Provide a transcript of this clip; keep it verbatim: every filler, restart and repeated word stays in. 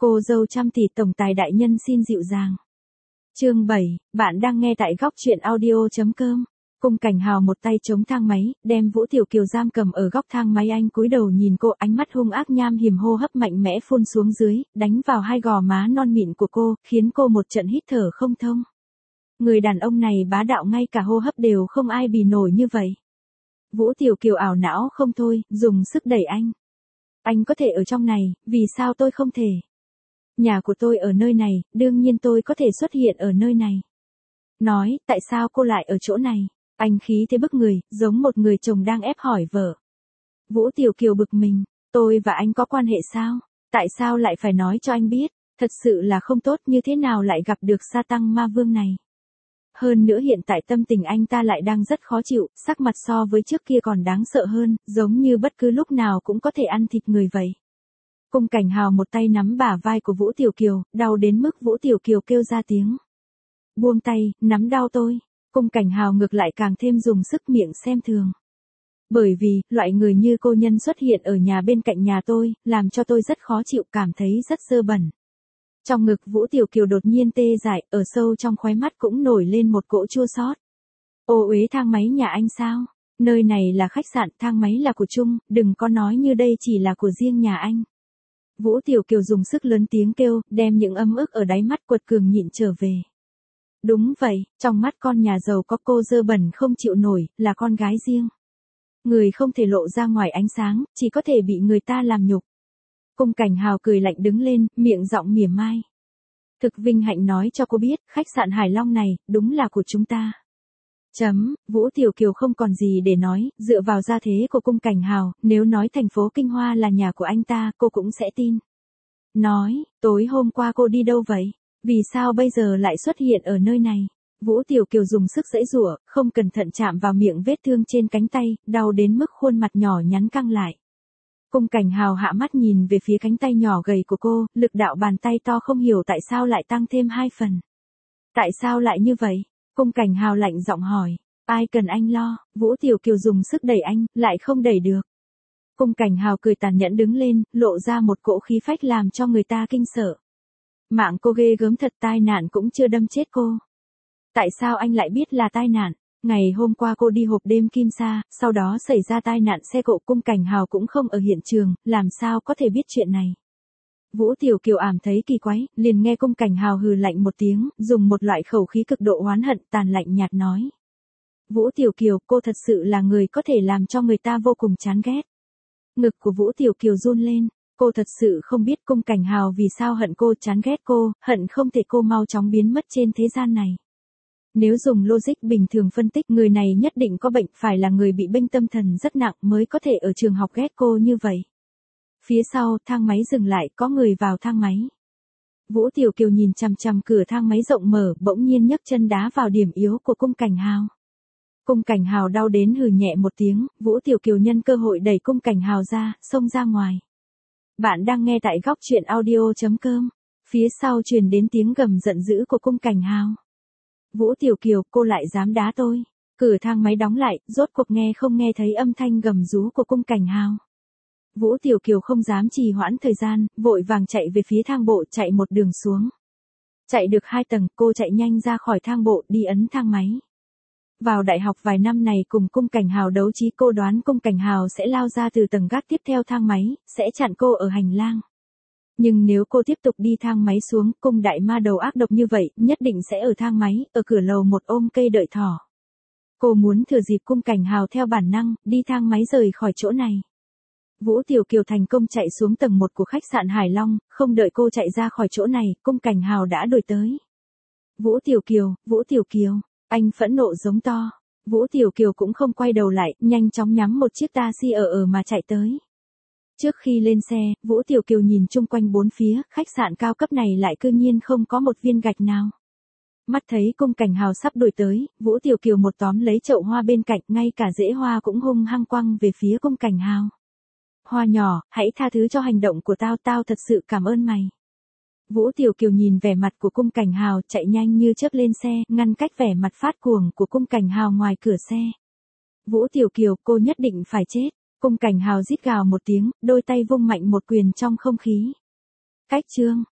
Cô dâu trăm tỷ tổng tài đại nhân xin dịu dàng. Chương bảy, bạn đang nghe tại góc truyện audio.com. Cung Cảnh Hào một tay chống thang máy, đem Vũ Tiểu Kiều giam cầm ở góc thang máy. Anh cúi đầu nhìn cô, ánh mắt hung ác nham hiểm, hô hấp mạnh mẽ phun xuống dưới, đánh vào hai gò má non mịn của cô, khiến cô một trận hít thở không thông. Người đàn ông này bá đạo, ngay cả hô hấp đều không ai bì nổi như vậy. Vũ Tiểu Kiều ảo não không thôi, dùng sức đẩy anh. Anh có thể ở trong này, vì sao tôi không thể? Nhà của tôi ở nơi này, đương nhiên tôi có thể xuất hiện ở nơi này. Nói, tại sao cô lại ở chỗ này? Anh khí thế bức người, giống một người chồng đang ép hỏi vợ. Vũ Tiểu Kiều bực mình, tôi và anh có quan hệ sao? Tại sao lại phải nói cho anh biết? Thật sự là không tốt, như thế nào lại gặp được sa tăng ma vương này? Hơn nữa hiện tại tâm tình anh ta lại đang rất khó chịu, sắc mặt so với trước kia còn đáng sợ hơn, giống như bất cứ lúc nào cũng có thể ăn thịt người vậy. Cung Cảnh Hào một tay nắm bả vai của Vũ Tiểu Kiều, đau đến mức Vũ Tiểu Kiều kêu ra tiếng. Buông tay, nắm đau tôi. Cung Cảnh Hào ngược lại càng thêm dùng sức, miệng xem thường. Bởi vì, loại người như cô nhân xuất hiện ở nhà bên cạnh nhà tôi, làm cho tôi rất khó chịu, cảm thấy rất dơ bẩn. Trong ngực Vũ Tiểu Kiều đột nhiên tê dại, ở sâu trong khóe mắt cũng nổi lên một cỗ chua xót. Ô uế, thang máy nhà anh sao? Nơi này là khách sạn, thang máy là của chung, đừng có nói như đây chỉ là của riêng nhà anh. Vũ Tiểu Kiều dùng sức lớn tiếng kêu, đem những ấm ức ở đáy mắt quật cường nhịn trở về. Đúng vậy, trong mắt con nhà giàu có cô dơ bẩn không chịu nổi, là con gái riêng. Người không thể lộ ra ngoài ánh sáng, chỉ có thể bị người ta làm nhục. Cung Cảnh Hào cười lạnh đứng lên, miệng giọng mỉa mai. Thực vinh hạnh nói cho cô biết, khách sạn Hải Long này, đúng là của chúng ta. Chấm, Vũ Tiểu Kiều không còn gì để nói, dựa vào gia thế của Cung Cảnh Hào, nếu nói thành phố Kinh Hoa là nhà của anh ta, cô cũng sẽ tin. Nói, tối hôm qua cô đi đâu vậy? Vì sao bây giờ lại xuất hiện ở nơi này? Vũ Tiểu Kiều dùng sức giãy giụa, không cẩn thận chạm vào miệng vết thương trên cánh tay, đau đến mức khuôn mặt nhỏ nhắn căng lại. Cung Cảnh Hào hạ mắt nhìn về phía cánh tay nhỏ gầy của cô, lực đạo bàn tay to không hiểu tại sao lại tăng thêm hai phần. Tại sao lại như vậy? Cung Cảnh Hào lạnh giọng hỏi. Ai cần anh lo? Vũ Tiểu Kiều dùng sức đẩy anh, lại không đẩy được. Cung Cảnh Hào cười tàn nhẫn đứng lên, lộ ra một cỗ khí phách làm cho người ta kinh sợ. Mạng cô ghê gớm thật, tai nạn cũng chưa đâm chết cô. Tại sao anh lại biết là tai nạn? Ngày hôm qua cô đi hộp đêm Kim Sa, sau đó xảy ra tai nạn xe cộ. Cung Cảnh Hào cũng không ở hiện trường, làm sao có thể biết chuyện này? Vũ Tiểu Kiều ảm thấy kỳ quái, liền nghe Cung Cảnh Hào hừ lạnh một tiếng, dùng một loại khẩu khí cực độ oán hận, tàn lạnh nhạt nói. Vũ Tiểu Kiều, cô thật sự là người có thể làm cho người ta vô cùng chán ghét. Ngực của Vũ Tiểu Kiều run lên, cô thật sự không biết Cung Cảnh Hào vì sao hận cô, chán ghét cô, hận không thể cô mau chóng biến mất trên thế gian này. Nếu dùng logic bình thường phân tích, người này nhất định có bệnh, phải là người bị bệnh tâm thần rất nặng mới có thể ở trường học ghét cô như vậy. Phía sau, thang máy dừng lại, có người vào thang máy. Vũ Tiểu Kiều nhìn chằm chằm cửa thang máy rộng mở, bỗng nhiên nhấc chân đá vào điểm yếu của Cung Cảnh Hào. Cung Cảnh Hào đau đến hừ nhẹ một tiếng, Vũ Tiểu Kiều nhân cơ hội đẩy Cung Cảnh Hào ra, xông ra ngoài. Bạn đang nghe tại góc truyện audio.com. Phía sau truyền đến tiếng gầm giận dữ của Cung Cảnh Hào. Vũ Tiểu Kiều, cô lại dám đá tôi. Cửa thang máy đóng lại, rốt cuộc nghe không nghe thấy âm thanh gầm rú của Cung Cảnh Hào. Vũ Tiểu Kiều không dám trì hoãn thời gian, vội vàng chạy về phía thang bộ, chạy một đường xuống. Chạy được hai tầng, cô chạy nhanh ra khỏi thang bộ, đi ấn thang máy. Vào đại học vài năm này cùng Cung Cảnh Hào đấu trí, cô đoán Cung Cảnh Hào sẽ lao ra từ tầng gác tiếp theo thang máy, sẽ chặn cô ở hành lang. Nhưng nếu cô tiếp tục đi thang máy xuống, Cung đại ma đầu ác độc như vậy, nhất định sẽ ở thang máy, ở cửa lầu một ôm cây đợi thỏ. Cô muốn thừa dịp Cung Cảnh Hào theo bản năng, đi thang máy rời khỏi chỗ này. Vũ Tiểu Kiều thành công chạy xuống tầng một của khách sạn Hải Long, không đợi cô chạy ra khỏi chỗ này, Cung Cảnh Hào đã đuổi tới. Vũ Tiểu Kiều, Vũ Tiểu Kiều, anh phẫn nộ giống to. Vũ Tiểu Kiều cũng không quay đầu lại, nhanh chóng nhắm một chiếc taxi ở ở mà chạy tới. Trước khi lên xe, Vũ Tiểu Kiều nhìn chung quanh bốn phía, khách sạn cao cấp này lại cư nhiên không có một viên gạch nào. Mắt thấy Cung Cảnh Hào sắp đuổi tới, Vũ Tiểu Kiều một tóm lấy chậu hoa bên cạnh, ngay cả rễ hoa cũng hung hăng quăng về phía Cung Cảnh Hào. Hoa nhỏ, hãy tha thứ cho hành động của tao, tao thật sự cảm ơn mày. Vũ Tiểu Kiều nhìn vẻ mặt của Cung Cảnh Hào, chạy nhanh như chớp lên xe, ngăn cách vẻ mặt phát cuồng của Cung Cảnh Hào ngoài cửa xe. Vũ Tiểu Kiều, cô nhất định phải chết. Cung Cảnh Hào rít gào một tiếng, đôi tay vung mạnh một quyền trong không khí. Cách chương,